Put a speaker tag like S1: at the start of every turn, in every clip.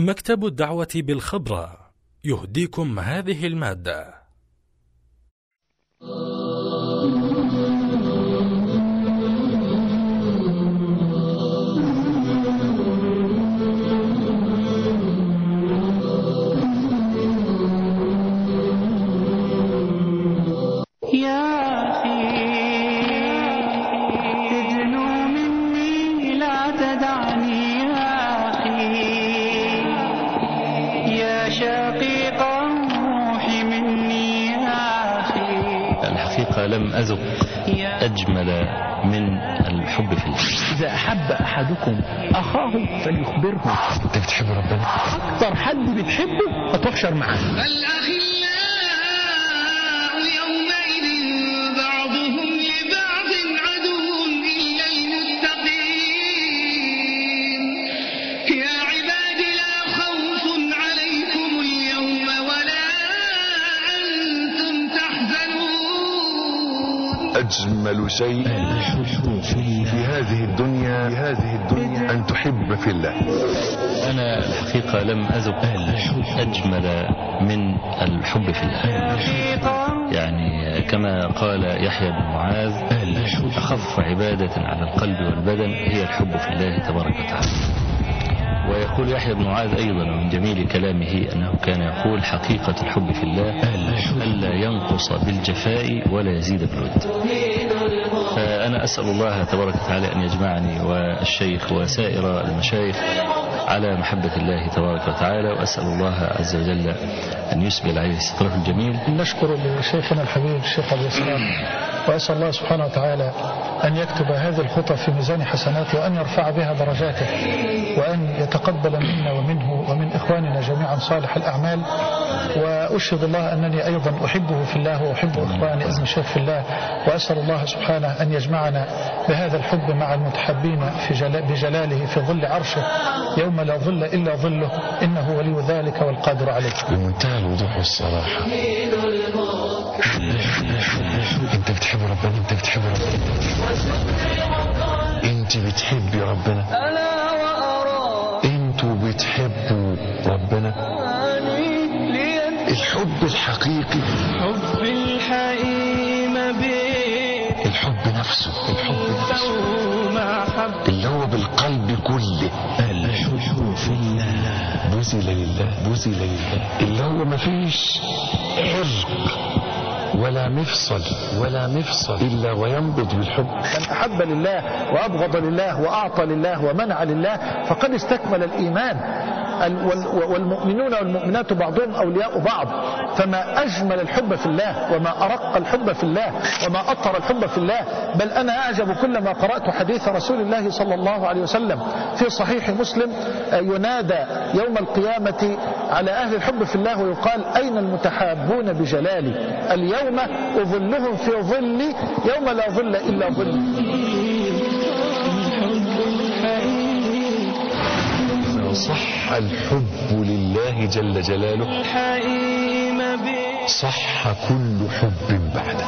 S1: مكتب الدعوة بالخبرة يهديكم هذه المادة.
S2: الحقيقة لم أذق أجمل من الحب في الله.
S3: إذا أحب أحدكم أخاه فليخبره.
S2: أنت بتحب ربنا؟
S3: أكتر حد بتحبه هتحشر معاه.
S4: الأخلاء يومئذ بعضهم لبعض عدو إلا المتقين. يا عباد لا خوف عليكم اليوم ولا أنتم تحزنون.
S5: أجمل شيء في هذه الدنيا أن تحب في الله.
S2: أنا الحقيقة لم أذق أجمل من الحب في الله. يعني كما قال يحيى بن معاذ: أخف عبادة على القلب والبدن هي الحب في الله تبارك وتعالى. ويقول يحيى بن معاذ أيضا من جميل كلامه أنه كان يقول: حقيقة الحب في الله ألا ينقص بالجفاء ولا يزيد بالود. فأنا أسأل الله تبارك وتعالى أن يجمعني والشيخ وسائر المشايخ على محبة الله تبارك وتعالى، وأسأل الله عز وجل أن يسبل عليه ستره الجميل.
S6: نشكر لشيخنا الحبيب الشيخ عبد السلام، وأسأل الله سبحانه وتعالى أن يكتب هذه الخطى في ميزان حسناته، وأن يرفع بها درجاته، وأن يتقبل منا ومنه ومن إخواننا جميعا صالح الأعمال. وأشهد الله أنني أيضا أحبه في الله وأحب إخواني ابن الشيخ في الله، وأسأل الله سبحانه أن يجمعنا بهذا الحب مع المتحبين بجلاله في ظل عرشه يوم لا ظل إلا ظله، إنه ولي ذلك والقادر عليه.
S5: بمنتهى الوضوح والصراحة، انت بتحب ربنا، انت بتحب ربنا، انت بتحبي ربنا، انتوا بتحبوا ربنا. الحب الحقيقي،
S4: حب الحقيقي ما بين
S5: الحب نفسه اللي هو بالقلب كله.
S3: الحب في الله
S5: بذل لله، اللي هو مفيش عرق ولا مفصل إلا وينبض بالحب.
S6: من أحب لله وأبغض لله وأعطى لله ومنع لله فقد استكمل الإيمان. والمؤمنون والمؤمنات بعضهم أولياء بعض، فما أجمل الحب في الله، وما أرق الحب في الله، وما أطر الحب في الله. بل أنا أعجب كلما قرأت حديث رسول الله صلى الله عليه وسلم في صحيح مسلم: ينادى يوم القيامة على أهل الحب في الله ويقال: أين المتحابون بجلالي؟ اليوم أظلهم في ظلي يوم لا ظل إلا ظلي.
S5: صح الحب لله جل جلاله، صح كل حب بعده.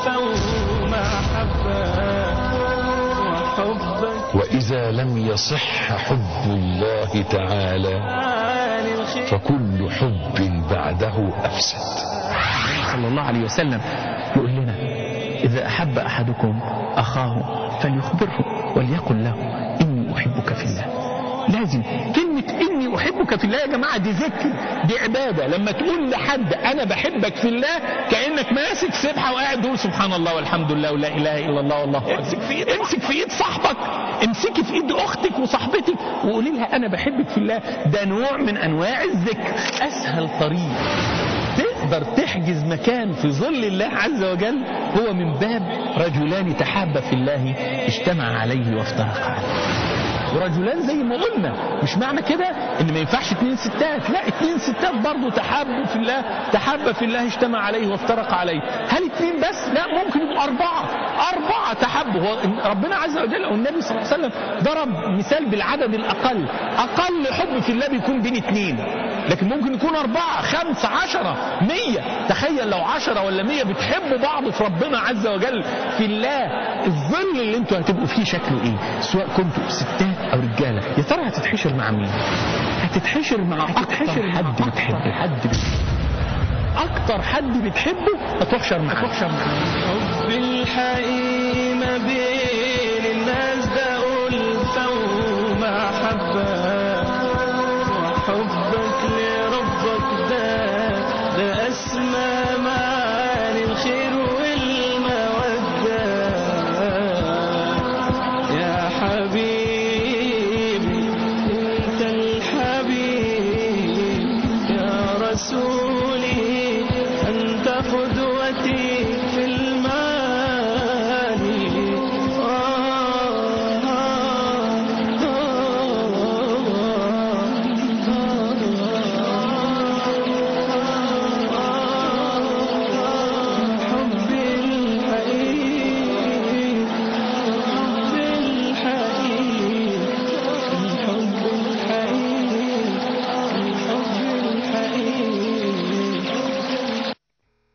S5: وإذا لم يصح حب الله تعالى فكل حب بعده أفسد.
S3: صلى الله عليه وسلم يقول لنا: إذا أحب أحدكم أخاه فليخبره وليقل له إني أحبك في الله. لازم كلمة إني أحبك في الله يا جماعة دي ذكر، دي عبادة. لما تقول لحد أنا بحبك في الله كأنك ماسك سبحة وقاعد تقول سبحان الله والحمد لله ولا إله إلا الله والله. امسك في إيد صاحبك، امسكي في إيد أختك وصاحبتك وقولي لها أنا بحبك في الله. ده نوع من أنواع الذكر. أسهل طريق تقدر تحجز مكان في ظل الله عز وجل هو من باب رجلان تحابا في الله اجتمع عليه وافترقا عليه. ورجلان زي ما قلنا، مش معنى كده ان ما ينفعش 2 ستات، لا 2 ستات برضو تحابوا في الله، تحابا في الله اجتمع عليه وافترق عليه. هل 2 بس؟ لا، ممكن يبقوا 4 تحابوا. ربنا عز وجل او النبي صلى الله عليه وسلم ضرب مثال بالعدد الاقل. اقل حب في الله بيكون بين 2. لكن ممكن يكون 4 5 10 100. تخيل لو 10 ولا 100 بتحبوا بعض في ربنا عز وجل في الله، الظل اللي انتوا هتبقوا فيه شكله ايه؟ سواء كنتوا ستات او رجاله. يا ترى هتتحشر مع مين؟ هتتحشر مع اكتر حد بتحبه، اكتر حد بتحبه هتحشر معاه.
S4: حب الحقيقي ما بين الناس ده ألفة ومحبة، وحبك لربك ده أسمى معاني الخير والمودة. يا حبيبي انت الحبيب يا رسول